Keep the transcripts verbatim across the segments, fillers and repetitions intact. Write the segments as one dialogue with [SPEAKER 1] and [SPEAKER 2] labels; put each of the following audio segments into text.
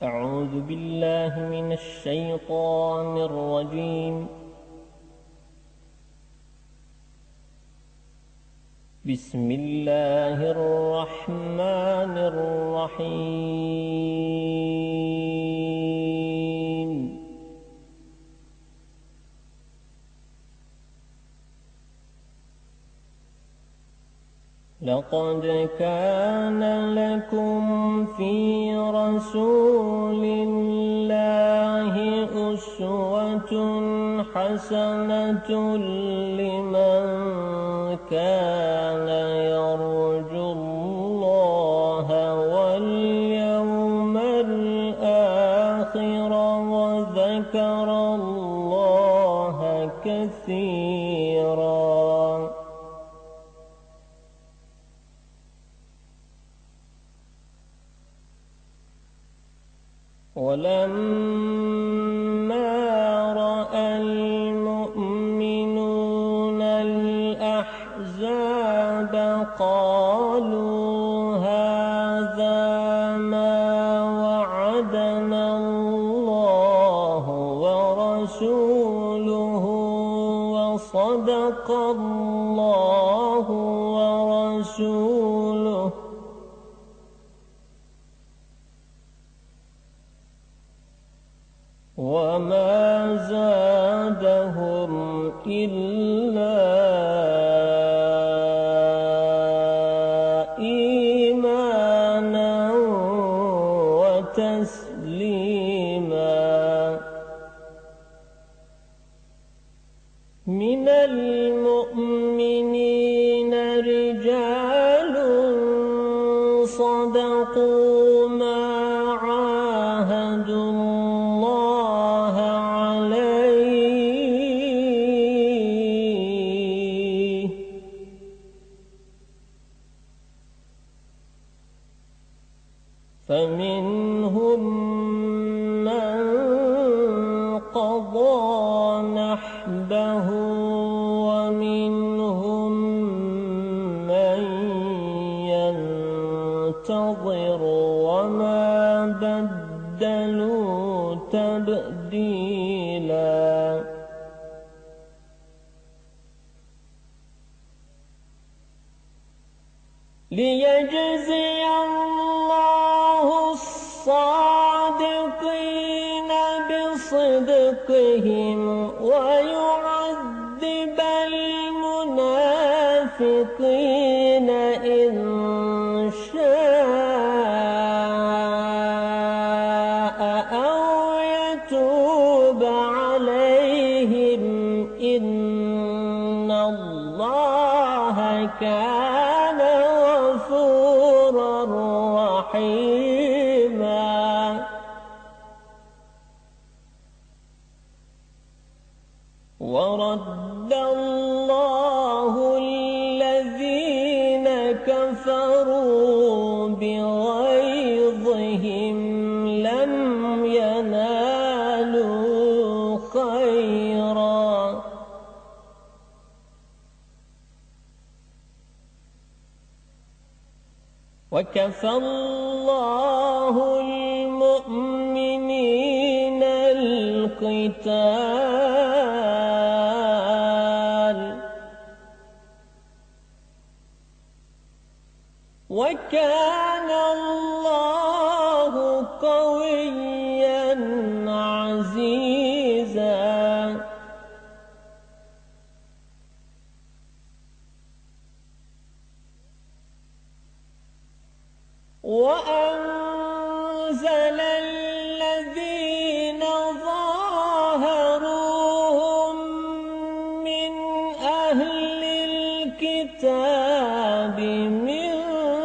[SPEAKER 1] أعوذ بالله من الشيطان الرجيم. بسم الله الرحمن الرحيم. لقد كان لكم في رسول الله أسوة حسنة لمن كان يرجو الله واليوم الآخر وذكر الله كثيرا. ولما رأى المؤمنون الأحزاب قالوا هذا ما وعدنا الله ورسوله وصدق الله ورسوله وما زادهم إلا إيمانا وتسليما. من المؤمنين رجال صدقوا ما عاهدوا الله عليه فمنهم من قضى نحبه ومنهم من ينتظر وما بدلوا تبديلا. ليجزي الله الصادقين بصدقهم ويعذب المنافقين إن شاء أو يتوب عليهم إن الله كان غفورا رحيما. ورد الله الذين كفروا بغيظهم لم ينالوا خيرا وكفى الله المؤمنين القتال وكان الله قويا عزيزا. وأنزل الذين ظاهروهم من أهل الكتاب من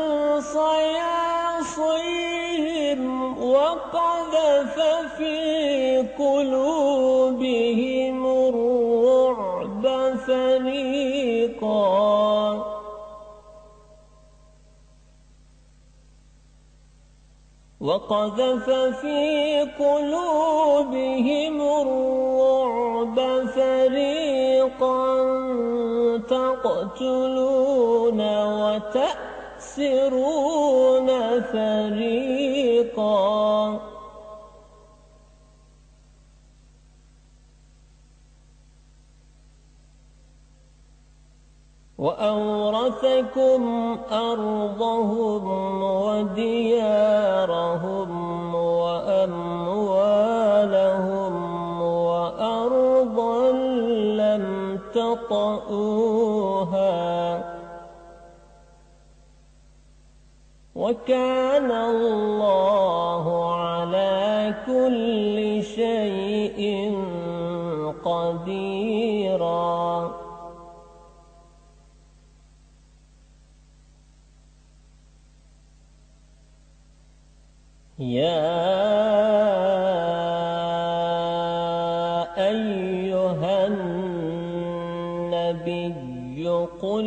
[SPEAKER 1] صياصيهم وقذف في قلوبهم الرعب فريقا وقذف في قلوبهم الرعب فريقا تقتلون وتأسرون فريقا لكم أرضهم وديارهم وأموالهم وأرضا لم تطئوها وكان الله على كل شيء قديرا. يا أيها النبي قل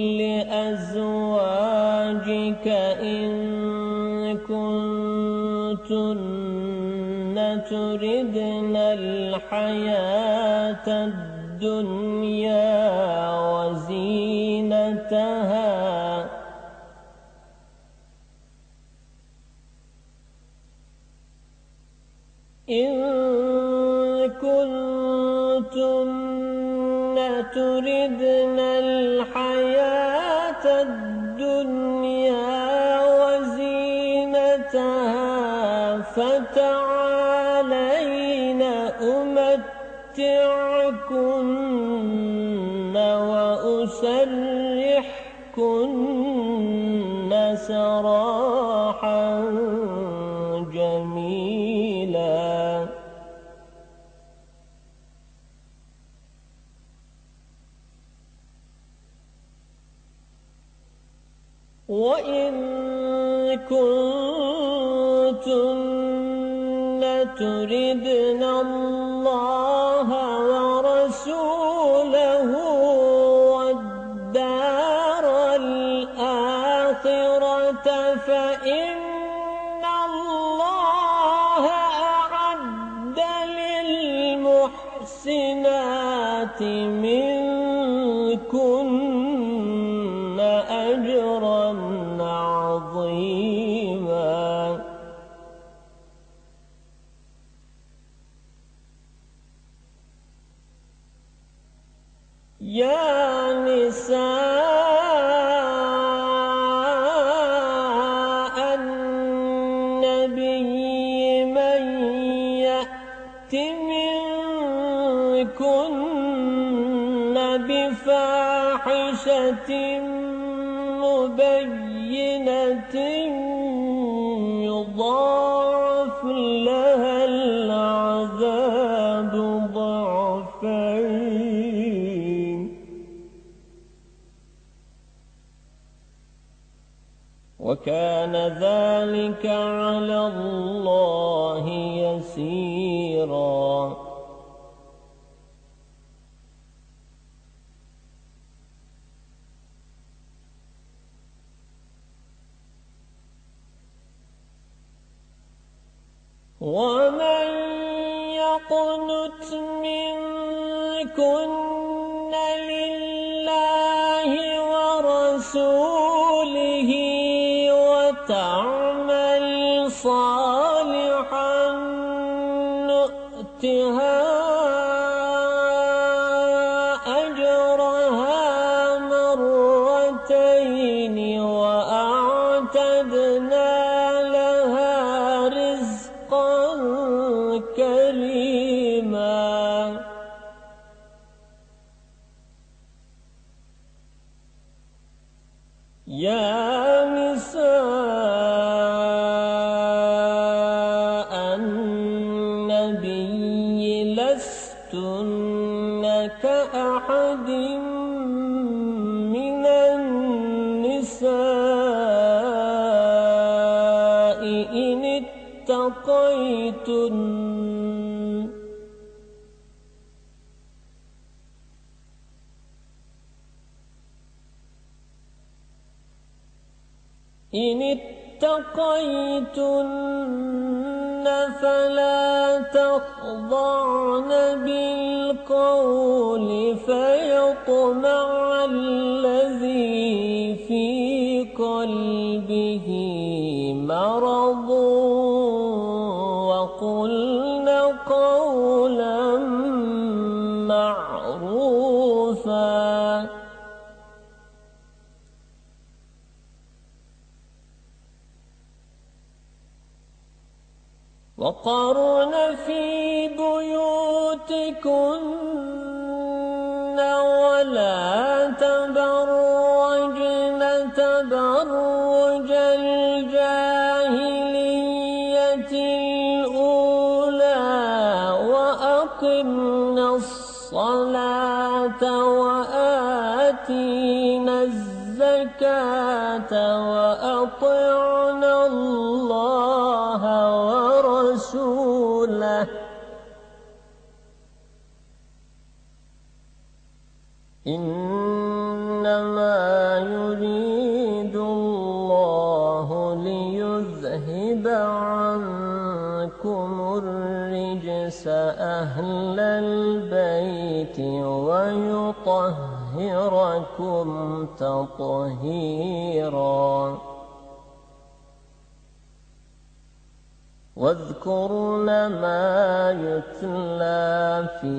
[SPEAKER 1] لأزواجك إن كنتن تردن الحياة الدنيا وزينتها إن كنتن تردن الحياة الدنيا وزينتها فتعالين أمتعكن وأسرحكن سراحا جميلا. وإن كنتن تردن الله ورسوله والدار الآخرة فإن الله أعد للمحسنات منكن أجرا عظيما. يا نساء النبي من يأت منكن بفاحشة مبينة يضاعف لها العذاب ضعفين وكان ذلك على الله يسيرا. ومن يقنت منكن لله ورسوله وتعمل صالحا نؤتها أجرها مرتين وأعتدنا لها رزقا كريما. يا نساء النبي لستن كأحد من النساء إن اتقيتن إن اتقيتن فلا تخضعن بالقول فيطمع الذي في قلبه مرض وقلن قولا معروفا. وقرن في بيوتكن ولا تبرجن تبرج الجاهلية الأولى وأقمنا الصلاة وآتينا الزكاة وأطعنا الله ورسوله إنما يريد الله ليذهب عنكم الرجس أهل البيت ويطهركم تطهيرا واذكرن ما يتلى في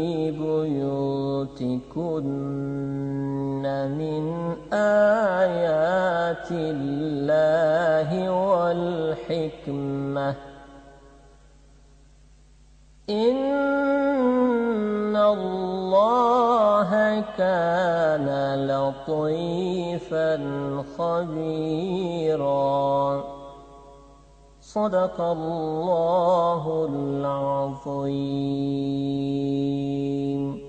[SPEAKER 1] بيوتكن من آيات الله والحكمة إن الله كان لطيفا خبيرا صدق الله العظيم.